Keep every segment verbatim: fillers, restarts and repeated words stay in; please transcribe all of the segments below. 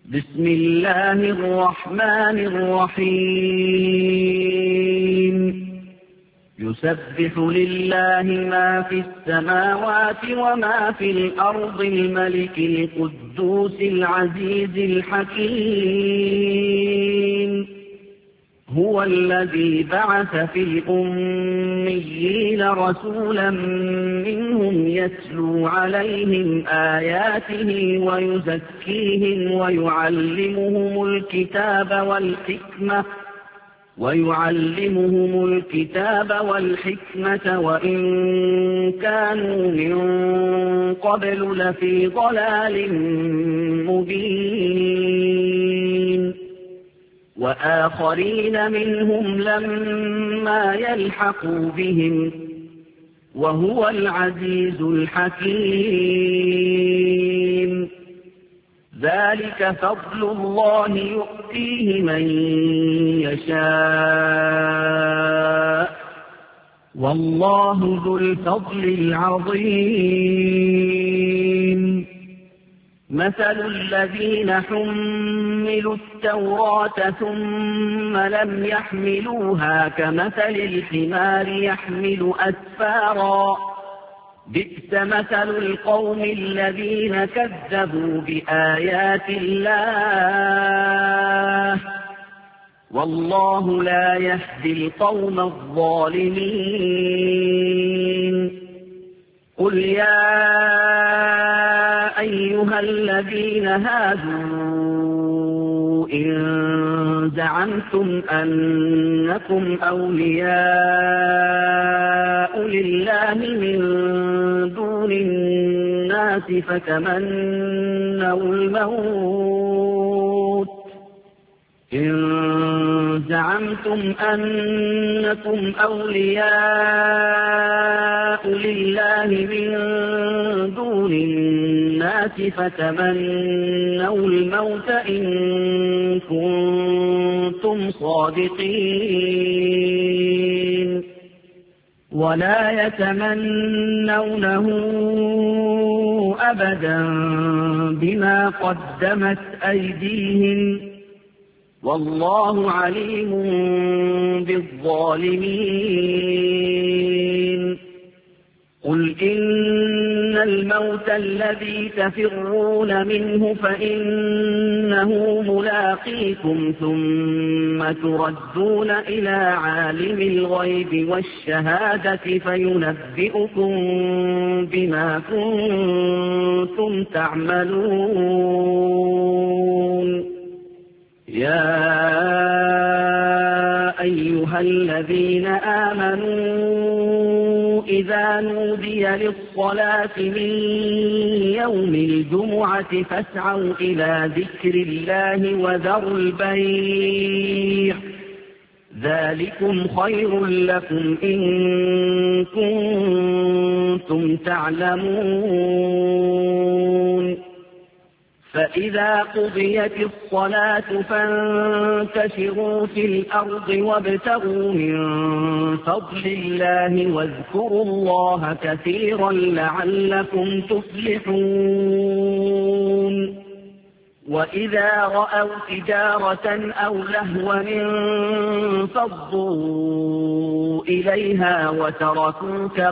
بسم الله الرحمن الرحيم يسبح لله ما في السماوات وما في الأرض الملك القدوس العزيز الحكيم هو الذي بعث في الأميين رسولا منهم يتلو عليهم آياته ويزكيهم ويعلمهم الكتاب والحكمة ويعلمهم الكتاب والحكمة وإن كانوا من قبل لفي ضلال مبين وآخرين منهم لما يلحقوا بهم وهو العزيز الحكيم ذلك فضل الله يؤتيه من يشاء والله ذو الفضل العظيم مثل الذين حملوا التوراة ثم لم يحملوها كمثل الحمار يحمل أسفارا بئس مثل القوم الذين كذبوا بآيات الله والله لا يهدي القوم الظالمين قل يا أيها الذين هادوا إن زعمتم أنكم أولياء لله من دون الناس فتمنوا الموت إن زعمتم أنكم أولياء لله من دون الناس فتمنوا الموت إن كنتم صادقين ولا يتمنونه أبدا بما قدمت أيديهم والله عليم بالظالمين قل إن الموت الذي تفرون منه فإنه ملاقيكم ثم تردون إلى عالم الغيب والشهادة فينبئكم بما كنتم تعملون يا أيها الذين آمنوا إذا نودي للصلاة من يوم الجمعة فاسعوا إلى ذكر الله وذروا البيع ذلكم خير لكم إن كنتم تعلمون فإذا قضيت الصلاة فانتشروا في الأرض وابتغوا من فضل الله واذكروا الله كثيرا لعلكم تفلحون وإذا رأوا تجارة أو لهوا انفضوا إليها وتركوك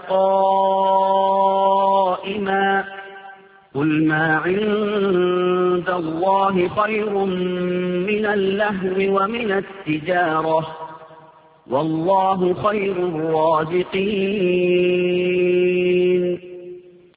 قائما قل ما عند الله خير من اللهو ومن التجارة والله خير الرازقين